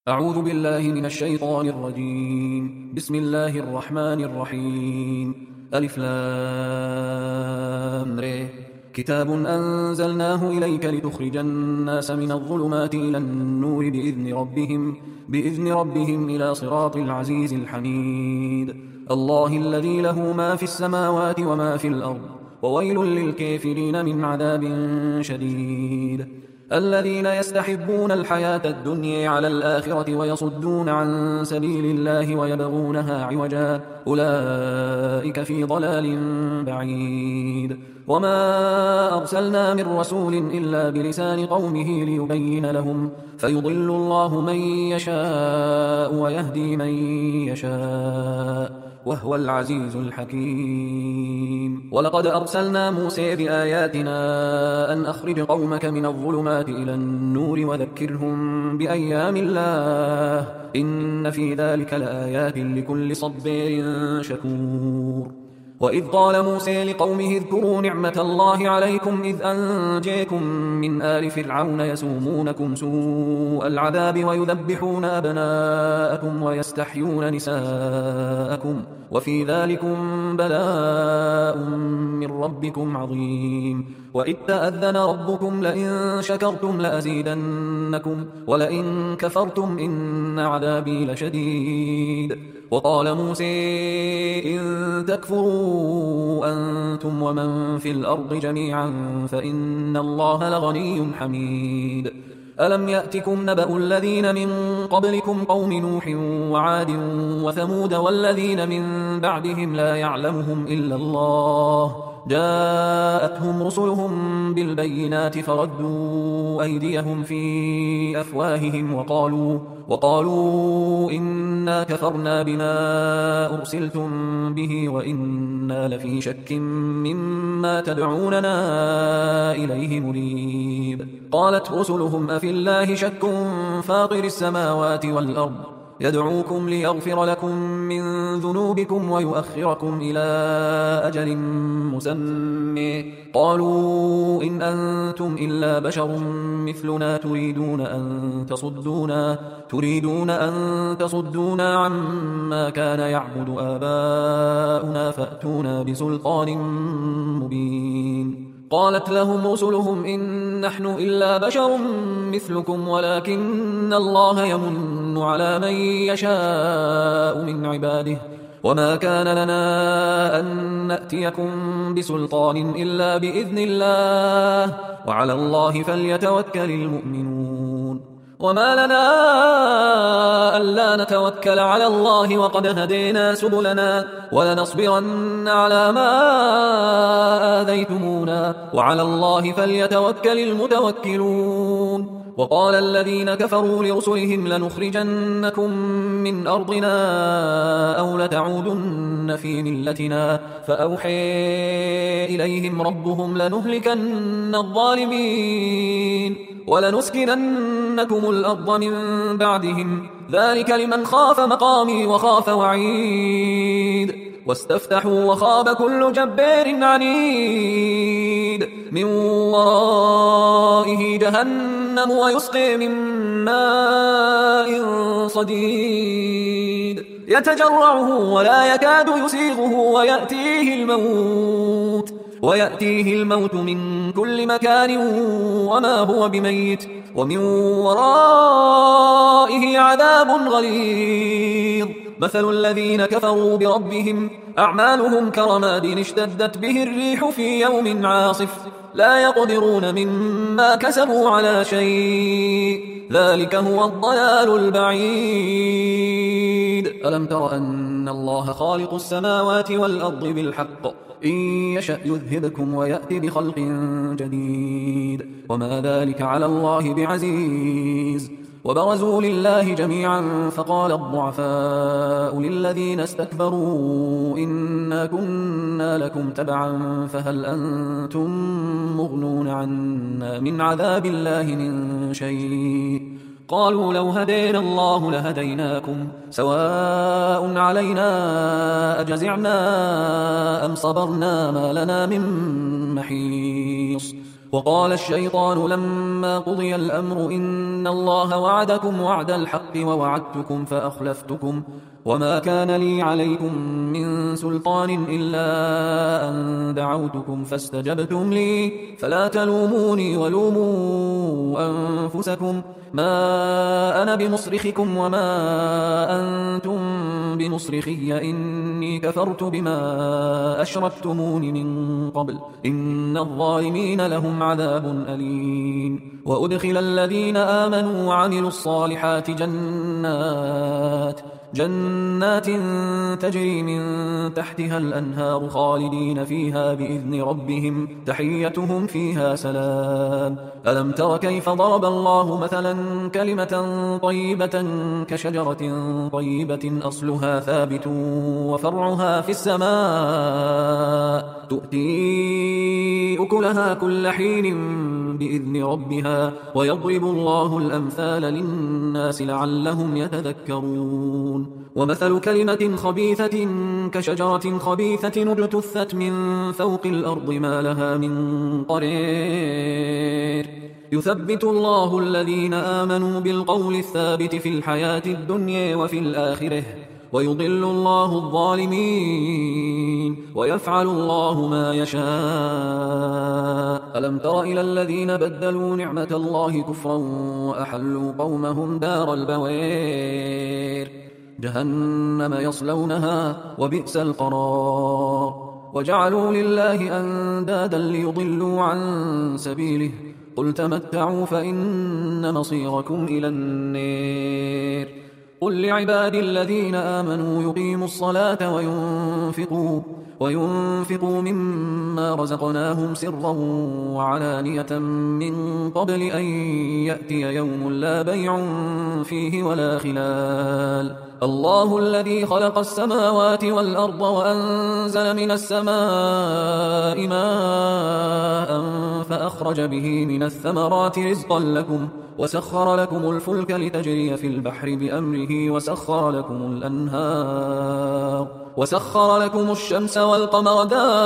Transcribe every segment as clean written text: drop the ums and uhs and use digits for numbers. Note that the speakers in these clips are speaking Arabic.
أعوذ بالله من الشيطان الرجيم. بسم الله الرحمن الرحيم. ألف لام ر. كتاب أنزلناه إليك لتخرج الناس من الظلمات إلى النور بإذن ربهم إلى صراط العزيز الحميد. الله الذي له ما في السماوات وما في الأرض، وويل للكافرين من عذاب شديد. الذين يستحبون الحياة الدنيا على الآخرة ويصدون عن سبيل الله ويبغونها عوجا، أولئك في ضلال بعيد. وما أرسلنا من رسول إلا بلسان قومه ليبين لهم، فيضل الله من يشاء ويهدي من يشاء، وهو العزيز الحكيم. ولقد أرسلنا موسى بآياتنا أن أخرج قومك من الظلمات إلى النور وذكرهم بأيام الله، إن في ذلك لآيات لكل صبار شكور. وإذ قال موسى لقومه اذكروا نعمة الله عليكم إذ أنجيكم من آل فرعون يسومونكم سوء العذاب ويذبحون أبناءكم ويستحيون نساءكم، وفي ذلكم بلاء من ربكم عظيم. وإذ تأذن ربكم لئن شكرتم لأزيدنكم ولئن كفرتم إن عذابي لشديد. وقال موسى إن تكفروا أنتم ومن في الأرض جميعا فإن الله لغني حميد. ألم يأتكم نبأ الذين من قبلكم قوم نوح وعاد وثمود والذين من بعدهم لا يعلمهم إلا الله، جاءتهم رسلهم بالبينات فردوا أيديهم في أفواههم وقالوا إنا كفرنا بما أرسلتم به وإنا لفي شك مما تدعوننا إليه مريب. قالت رسلهم أفي الله شك فاطر السماوات والأرض يدعوكم ليغفر لكم من ذنوبكم ويؤخركم إلى أجل مسمى، قالوا إن أنتم إلا بشر مثلنا تريدون أن تصدونا عما كان يعبد آباؤنا فأتونا بسلطان مبين. قالت لهم رسلهم إن نحن إلا بشر مثلكم ولكن الله يمن على من يشاء من عباده، وما كان لنا أن نأتيكم بسلطان إلا بإذن الله، وعلى الله فليتوكل المؤمنون. وما لنا ألا نتوكل على الله وقد هدينا سبلنا ولنصبرن على ما آذيتمونا، وعلى الله فليتوكل المتوكلون. وقال الذين كفروا لرسلهم لنخرجنكم من أرضنا أو لتعودن في ملتنا، فأوحي إليهم ربهم لنهلكن الظالمين ولنسكننكم الأرض من بعدهم، ذلك لمن خاف مقامي وخاف وعيد. واستفتحوا وخاب كل جبار عنيد، من ورائه جهنم ويسقي من ماء صديد يتجرعه ولا يكاد يسيغه ويأتيه الموت من كل مكان وما هو بميت، ومن ورائه عذاب غليظ. مثل الذين كفروا بربهم أعمالهم كرماد اشتدت به الريح في يوم عاصف، لا يقدرون مما كسبوا على شيء، ذلك هو الضلال البعيد. ألم تر أن الله خالق السماوات والأرض بالحق، إن يشأ يذهبكم ويأتي بخلق جديد، وما ذلك على الله بعزيز. وبرزوا لله جميعا فقال الضعفاء للذين استكبروا إنا كنا لكم تبعا فهل أنتم مغنون عنا من عذاب الله من شيء، قالوا لو هدينا الله لهديناكم سواء علينا أجزعنا أم صبرنا ما لنا من محيص. وقال الشيطان لما قضي الأمر إن الله وعدكم وعد الحق ووعدتكم فأخلفتكم وما كان لي عليكم من سلطان إلا أن دعوتكم فاستجبتم لي فلا تلوموني ولوموا أنفسكم ما أنا بمصرخكم وما أنتم بمصرخي إني كفرت بما أشركتمون من قبل إن الظالمين لهم عذاب أليم. وأدخل الذين آمنوا وعملوا الصالحات جنات تجري من تحتها الأنهار خالدين فيها بإذن ربهم تحيتهم فيها سلام. ألم تر كيف ضرب الله مثلا كلمة طيبة كشجرة طيبة أصلها ثابت وفرعها في السماء تؤتي أكلها كل حين بإذن ربها ويضرب الله الأمثال للناس لعلهم يتذكرون. ومثل كلمة خبيثة كشجرة خبيثة اجتثت من فوق الأرض ما لها من قرير يثبت الله الذين آمنوا بالقول الثابت في الحياة الدنيا وفي الآخرة ويضل الله الظالمين ويفعل الله ما يشاء. ألم تر إلى الذين بدلوا نعمة الله كفرا وأحلوا قومهم دار البوار جهنم يصلونها وبئس القرار وجعلوا لله أندادا ليضلوا عن سبيله قل تمتعوا فإن مصيركم إلى النار. قل لعبادي الذين آمنوا يقيموا الصلاة وينفقوا مما رزقناهم سرا وعلانية من قبل أن يأتي يوم لا بيع فيه ولا خلال. الله الذي خلق السماوات والأرض وأنزل من السماء ماء فأخرج به من الثمرات رزقا لكم وسخر لكم الفلك لتجري في البحر بأمره وسخر لكم الأنهار وسخر لكم الشمس والقمر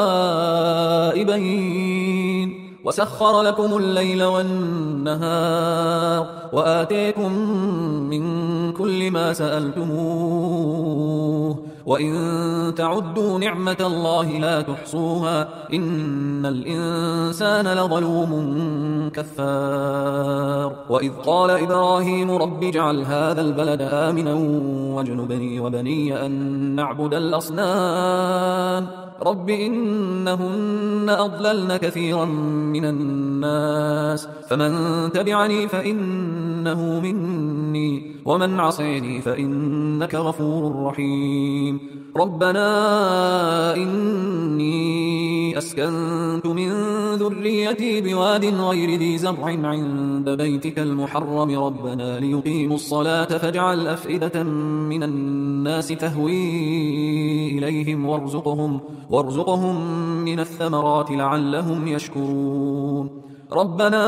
دائبين وسخر لكم الليل والنهار وآتيكم من كل ما سألتموه وإن تعدوا نعمة الله لا تحصوها إن الإنسان لظلوم كفار. وإذ قال إبراهيم رب اجعل هذا البلد آمنا واجنبني وبني أن نعبد الأصنام رب إنهن أضللن كثيرا من الناس فمن تبعني فإنه مني ومن عصيني فإنك غفور رحيم. ربنا إني أسكنت من ذريتي بواد غير ذي زرع عند بيتك المحرم ربنا ليقيموا الصلاة فاجعل أفئدة من الناس تهوي إليهم وارزقهم من الثمرات لعلهم يشكرون. ربنا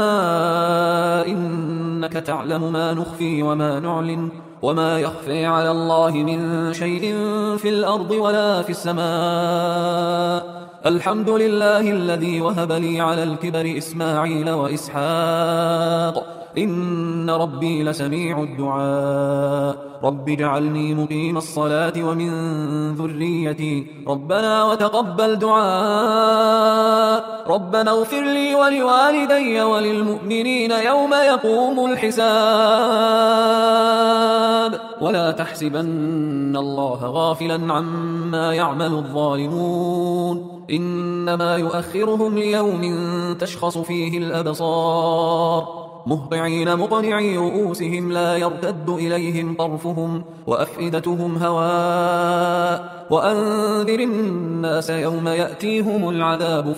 إنك تعلم ما نخفي وما نعلن وما يخفي على الله من شيء في الأرض ولا في السماء. الحمد لله الذي وهب لي على الكبر إسماعيل وإسحاق إن ربي لسميع الدعاء. رب اجعلني مقيم الصلاة ومن ذريتي ربنا وتقبل دعاء. ربنا اغفر لي ولوالدي وللمؤمنين يوم يقوم الحساب. ولا تحسبن الله غافلا عما يعمل الظالمون إنما يؤخرهم ليوم تشخص فيه الأبصار مهطعين مقنعي رؤوسهم لا يرتد إليهم طرفهم وأفئدتهم هواء. وأنذر الناس يوم يأتيهم العذاب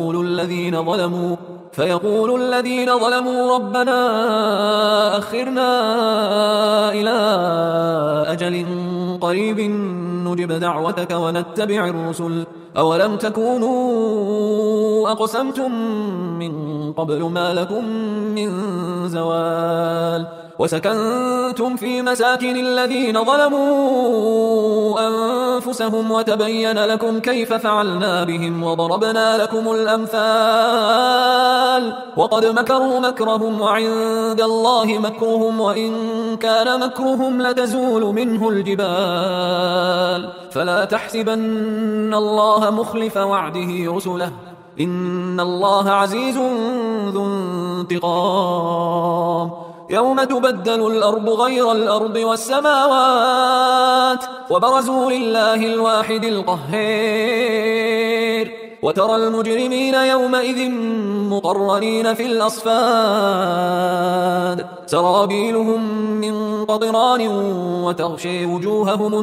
فيقول الذين ظلموا ربنا أخرنا إلى أجل قريب نجب دعوتك ونتبع الرسل أولم تكونوا أقسمتم من قبل ما لكم من زوال. وسكنتم في مساكن الذين ظلموا أنفسهم وتبين لكم كيف فعلنا بهم وضربنا لكم الأمثال وقد مكروا مكرهم وعند الله مكرهم وإن كان مكرهم لتزول منه الجبال فلا تحسبن الله مخلف وعده رسله إن الله عزيز ذو انتقام يوم تبدل الأرض غير الأرض والسماوات وبرزوا لله الواحد القهار وترى المجرمين يومئذ مقرنين في الأصفاد سرابيلهم من قطران وتغشي وجوههم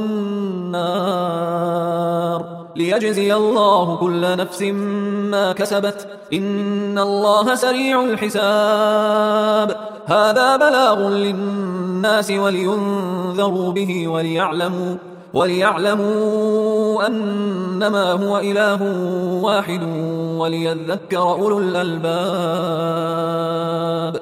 النار ليجزي الله كل نفس ما كسبت إن الله سريع الحساب هذا بلاغ للناس ولينذروا به وليعلموا أنما هو إله واحد وليذكر أولو الألباب